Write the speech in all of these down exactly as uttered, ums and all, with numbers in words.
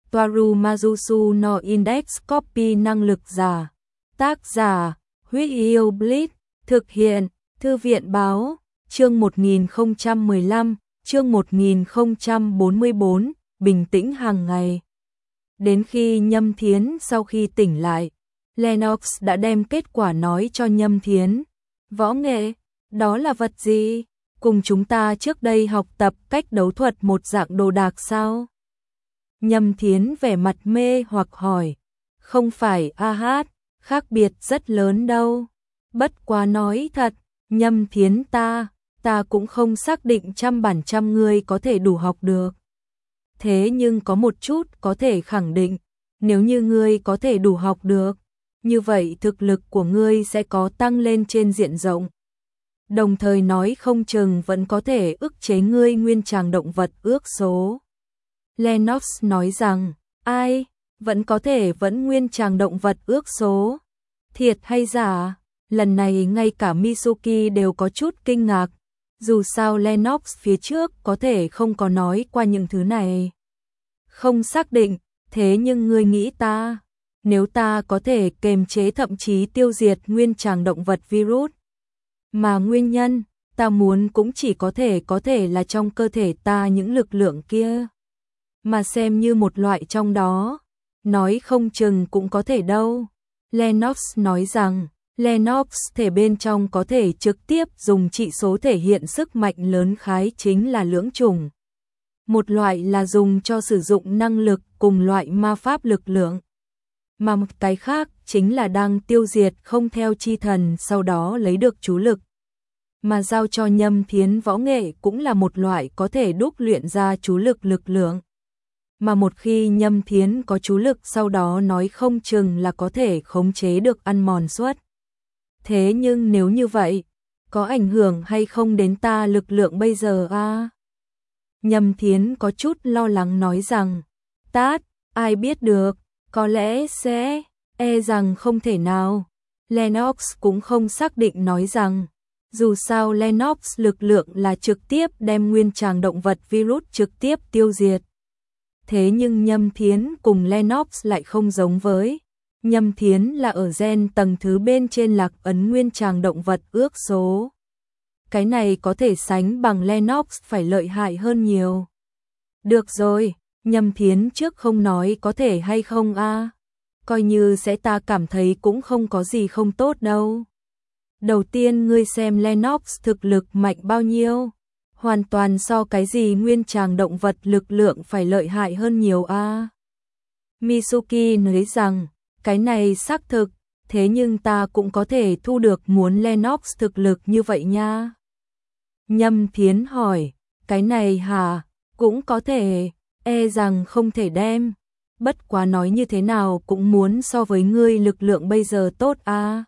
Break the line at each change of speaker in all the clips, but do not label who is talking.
Toaru Majusu no Index Copy năng lực giả. Tác giả, Huyết Yêu Blitz, thực hiện, Thư viện báo, chương một nghìn không trăm mười lăm, chương một nghìn không trăm bốn mươi bốn, bình tĩnh hàng ngày. Đến khi Nhâm Thiến sau khi tỉnh lại, Lennox đã đem kết quả nói cho Nhâm Thiến. Võ nghệ, đó là vật gì? Cùng chúng ta trước đây học tập cách đấu thuật một dạng đồ đạc sao? Nhâm Thiến vẻ mặt mê hoặc hỏi. Không phải a hát, khác biệt rất lớn đâu. Bất quá nói thật, Nhâm Thiến ta, ta cũng không xác định trăm bản trăm ngươi có thể đủ học được. Thế nhưng có một chút có thể khẳng định, nếu như ngươi có thể đủ học được, như vậy thực lực của ngươi sẽ có tăng lên trên diện rộng. Đồng thời nói không chừng vẫn có thể ức chế ngươi nguyên tràng động vật ước số. Lennox nói rằng, ai, vẫn có thể vẫn nguyên tràng động vật ước số. Thiệt hay giả? Lần này ngay cả Mitsuki đều có chút kinh ngạc. Dù sao Lennox phía trước có thể không có nói qua những thứ này. Không xác định, thế nhưng ngươi nghĩ ta, nếu ta có thể kềm chế thậm chí tiêu diệt nguyên tràng động vật virus, mà nguyên nhân, ta muốn cũng chỉ có thể có thể là trong cơ thể ta những lực lượng kia. Mà xem như một loại trong đó, nói không chừng cũng có thể đâu. Lennox nói rằng, Lennox thể bên trong có thể trực tiếp dùng trị số thể hiện sức mạnh lớn khái chính là lưỡng chủng. Một loại là dùng cho sử dụng năng lực cùng loại ma pháp lực lượng. Mà một cái khác chính là đang tiêu diệt không theo chi thần sau đó lấy được chú lực. Mà giao cho Nhâm Thiến võ nghệ cũng là một loại có thể đúc luyện ra chú lực lực lượng. Mà một khi Nhâm Thiến có chú lực sau đó nói không chừng là có thể khống chế được ăn mòn suất. Thế nhưng nếu như vậy, có ảnh hưởng hay không đến ta lực lượng bây giờ a? À? Nhâm Thiến có chút lo lắng nói rằng, tát, ai biết được, có lẽ sẽ, e rằng không thể nào. Lennox cũng không xác định nói rằng, dù sao Lennox lực lượng là trực tiếp đem nguyên tràng động vật virus trực tiếp tiêu diệt. Thế nhưng Nhâm Thiến cùng Lennox lại không giống với. Nhâm Thiến là ở gen tầng thứ bên trên lạc ấn nguyên tràng động vật ước số. Cái này có thể sánh bằng Lennox phải lợi hại hơn nhiều. Được rồi, Nhâm Thiến trước không nói có thể hay không a, à? Coi như sẽ ta cảm thấy cũng không có gì không tốt đâu. Đầu tiên ngươi xem Lennox thực lực mạnh bao nhiêu, hoàn toàn so cái gì nguyên tràng động vật lực lượng phải lợi hại hơn nhiều a. À? Mitsuki nói rằng, cái này xác thực, thế nhưng ta cũng có thể thu được muốn Lennox thực lực như vậy nha. Nhâm Thiến hỏi, cái này hả, cũng có thể, e rằng không thể đem, bất quá nói như thế nào cũng muốn so với ngươi lực lượng bây giờ tốt a. À?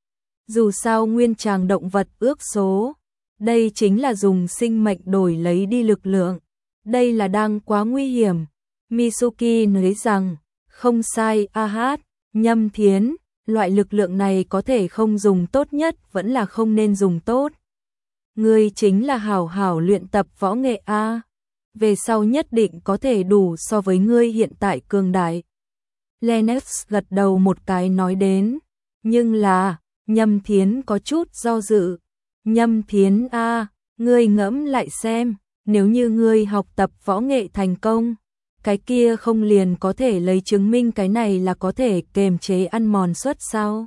Dù sao nguyên tràng động vật ước số, đây chính là dùng sinh mệnh đổi lấy đi lực lượng, đây là đang quá nguy hiểm. Mitsuki nói rằng, không sai a hát, Nhâm Thiến, loại lực lượng này có thể không dùng tốt nhất vẫn là không nên dùng tốt. Ngươi chính là hảo hảo luyện tập võ nghệ a, về sau nhất định có thể đủ so với ngươi hiện tại cường đại. Lennox gật đầu một cái nói đến, nhưng là, Nhâm Thiến có chút do dự. Nhâm Thiến a, ngươi ngẫm lại xem, nếu như ngươi học tập võ nghệ thành công, cái kia không liền có thể lấy chứng minh cái này là có thể kềm chế ăn mòn suất sao?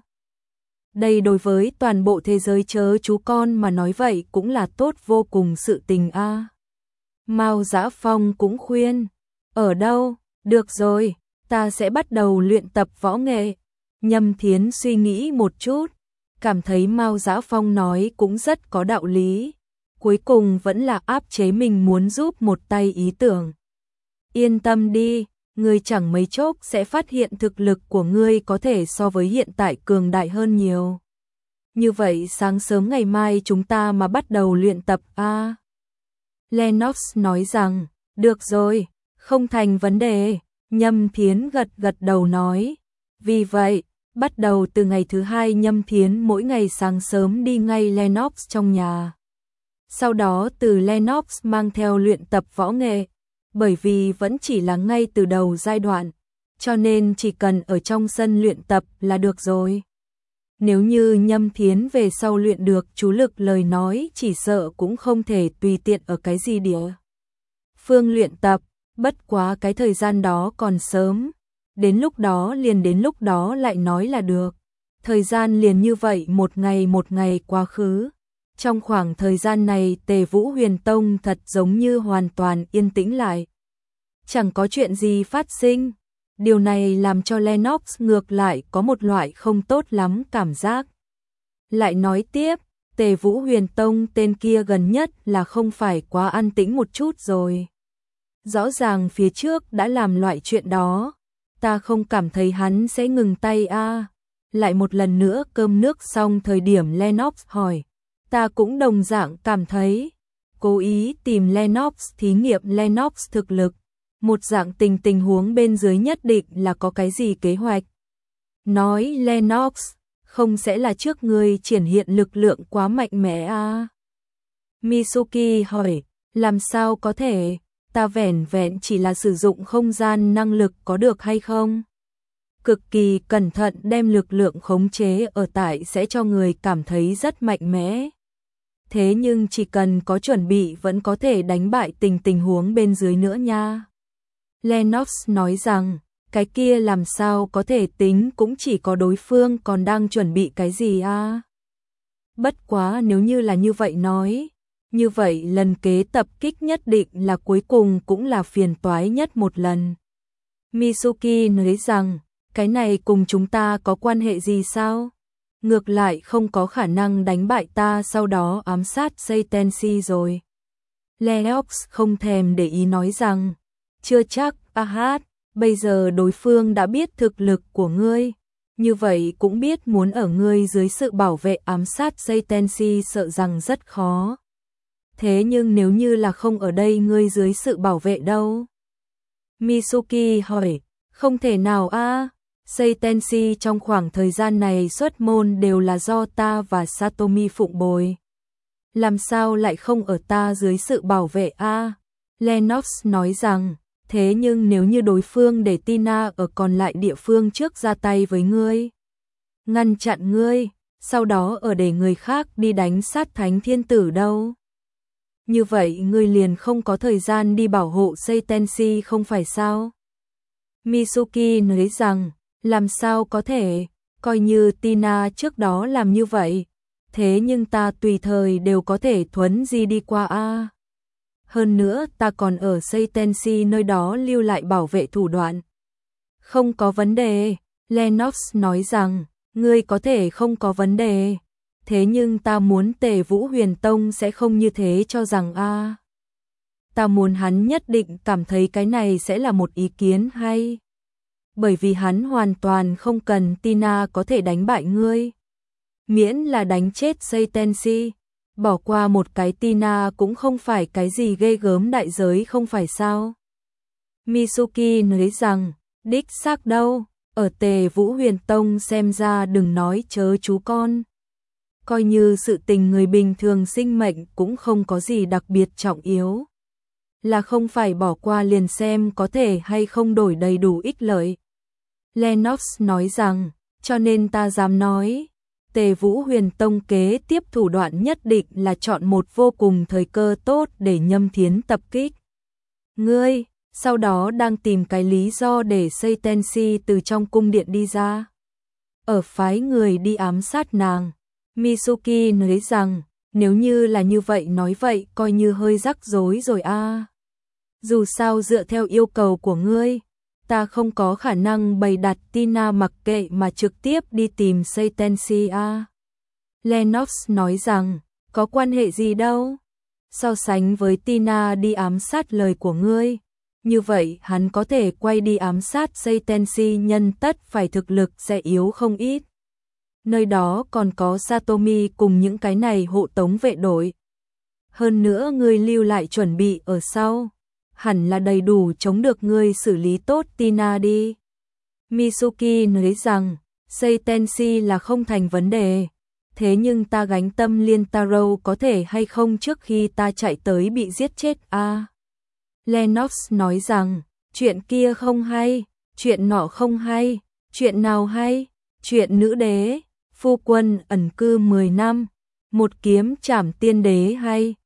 Đây đối với toàn bộ thế giới chớ chú con mà nói vậy cũng là tốt vô cùng sự tình a. À. Mao Dã Phong cũng khuyên, ở đâu, được rồi, ta sẽ bắt đầu luyện tập võ nghệ. Nhâm Thiến suy nghĩ một chút, cảm thấy Mao Dã Phong nói cũng rất có đạo lý, cuối cùng vẫn là áp chế mình muốn giúp một tay ý tưởng. Yên tâm đi, ngươi chẳng mấy chốc sẽ phát hiện thực lực của ngươi có thể so với hiện tại cường đại hơn nhiều. Như vậy sáng sớm ngày mai chúng ta mà bắt đầu luyện tập a. À? Lennox nói rằng, được rồi, không thành vấn đề. Nhâm Thiến gật gật đầu nói. Vì vậy, bắt đầu từ ngày thứ hai Nhâm Thiến mỗi ngày sáng sớm đi ngay Lennox trong nhà. Sau đó từ Lennox mang theo luyện tập võ nghệ. bởi vì vẫn chỉ là ngay từ đầu giai đoạn, cho nên chỉ cần ở trong sân luyện tập là được rồi. Nếu như Nhâm Thiến về sau luyện được chú lực lời nói chỉ sợ cũng không thể tùy tiện ở cái gì địa phương luyện tập, bất quá cái thời gian đó còn sớm, đến lúc đó liền đến lúc đó lại nói là được. Thời gian liền như vậy một ngày một ngày quá khứ. Trong khoảng thời gian này Tề Vũ Huyền Tông thật giống như hoàn toàn yên tĩnh lại. Chẳng có chuyện gì phát sinh. Điều này làm cho Lennox ngược lại có một loại không tốt lắm cảm giác. Lại nói tiếp, Tề Vũ Huyền Tông tên kia gần nhất là không phải quá an tĩnh một chút rồi. Rõ ràng phía trước đã làm loại chuyện đó, ta không cảm thấy hắn sẽ ngừng tay a. À. Lại một lần nữa cơm nước xong thời điểm Lennox hỏi, ta cũng đồng dạng cảm thấy, cố ý tìm Lennox thí nghiệm Lennox thực lực, một dạng tình tình huống bên dưới nhất định là có cái gì kế hoạch. Nói Lennox, không sẽ là trước ngươi triển hiện lực lượng quá mạnh mẽ à? Mitsuki hỏi, làm sao có thể, ta vẻn vẹn chỉ là sử dụng không gian năng lực có được hay không? Cực kỳ cẩn thận đem lực lượng khống chế ở tại sẽ cho người cảm thấy rất mạnh mẽ. Thế nhưng chỉ cần có chuẩn bị vẫn có thể đánh bại tình tình huống bên dưới nữa nha. Lennox nói rằng, cái kia làm sao có thể tính cũng chỉ có đối phương còn đang chuẩn bị cái gì à? Bất quá nếu như là như vậy nói, như vậy lần kế tập kích nhất định là cuối cùng cũng là phiền toái nhất một lần. Mitsuki nói rằng, cái này cùng chúng ta có quan hệ gì sao? Ngược lại không có khả năng đánh bại ta sau đó ám sát Seitenshi rồi. Lennox không thèm để ý nói rằng, chưa chắc, a hát, bây giờ đối phương đã biết thực lực của ngươi, như vậy cũng biết muốn ở ngươi dưới sự bảo vệ ám sát Seitenshi sợ rằng rất khó. Thế nhưng nếu như là không ở đây ngươi dưới sự bảo vệ đâu? Mitsuki hỏi, không thể nào a. À? Seitenshi trong khoảng thời gian này xuất môn đều là do ta và Satomi phụng bồi. Làm sao lại không ở ta dưới sự bảo vệ a? À? Lennox nói rằng, thế nhưng nếu như đối phương để Tina ở còn lại địa phương trước ra tay với ngươi, ngăn chặn ngươi, sau đó ở để người khác đi đánh sát Thánh Thiên Tử đâu? Như vậy ngươi liền không có thời gian đi bảo hộ Seitenshi không phải sao? Mitsuki nói rằng, làm sao có thể, coi như Tina trước đó làm như vậy, thế nhưng ta tùy thời đều có thể thuấn di đi qua a. Hơn nữa ta còn ở Seitenshi nơi đó lưu lại bảo vệ thủ đoạn. Không có vấn đề, Lennox nói rằng, ngươi có thể không có vấn đề, thế nhưng ta muốn Tề Vũ Huyền Tông sẽ không như thế cho rằng a. Ta muốn hắn nhất định cảm thấy cái này sẽ là một ý kiến hay. Bởi vì hắn hoàn toàn không cần Tina có thể đánh bại ngươi. Miễn là đánh chết Seitenshi, bỏ qua một cái Tina cũng không phải cái gì ghê gớm đại giới không phải sao. Mitsuki nói rằng, đích xác đâu, ở Tề Vũ Huyền Tông xem ra đừng nói chớ chú con. Coi như sự tình người bình thường sinh mệnh cũng không có gì đặc biệt trọng yếu. Là không phải bỏ qua liền xem có thể hay không đổi đầy đủ ích lợi. Lennox nói rằng, cho nên ta dám nói, Tề Vũ Huyền Tông kế tiếp thủ đoạn nhất định là chọn một vô cùng thời cơ tốt để Nhâm Thiến tập kích. Ngươi, sau đó đang tìm cái lý do để Seitenshi từ trong cung điện đi ra. Ở phái người đi ám sát nàng. Mitsuki nói rằng, nếu như là như vậy nói vậy coi như hơi rắc rối rồi a. À. Dù sao dựa theo yêu cầu của ngươi, ta không có khả năng bày đặt Tina mặc kệ mà trực tiếp đi tìm Seitenshi a. À. Lennox nói rằng, có quan hệ gì đâu. So sánh với Tina đi ám sát lời của ngươi, như vậy hắn có thể quay đi ám sát Seitenshi nhân tất phải thực lực sẽ yếu không ít. Nơi đó còn có Satomi cùng những cái này hộ tống vệ đội. Hơn nữa ngươi lưu lại chuẩn bị ở sau, hẳn là đầy đủ chống được ngươi xử lý tốt Tina đi. Mitsuki nói rằng, Seitenshi là không thành vấn đề, thế nhưng ta gánh tâm liên Taro có thể hay không trước khi ta chạy tới bị giết chết a. À? Lennox nói rằng, chuyện kia không hay, chuyện nọ không hay, chuyện nào hay, chuyện nữ đế, phu quân ẩn cư mười năm, một kiếm trảm tiên đế hay,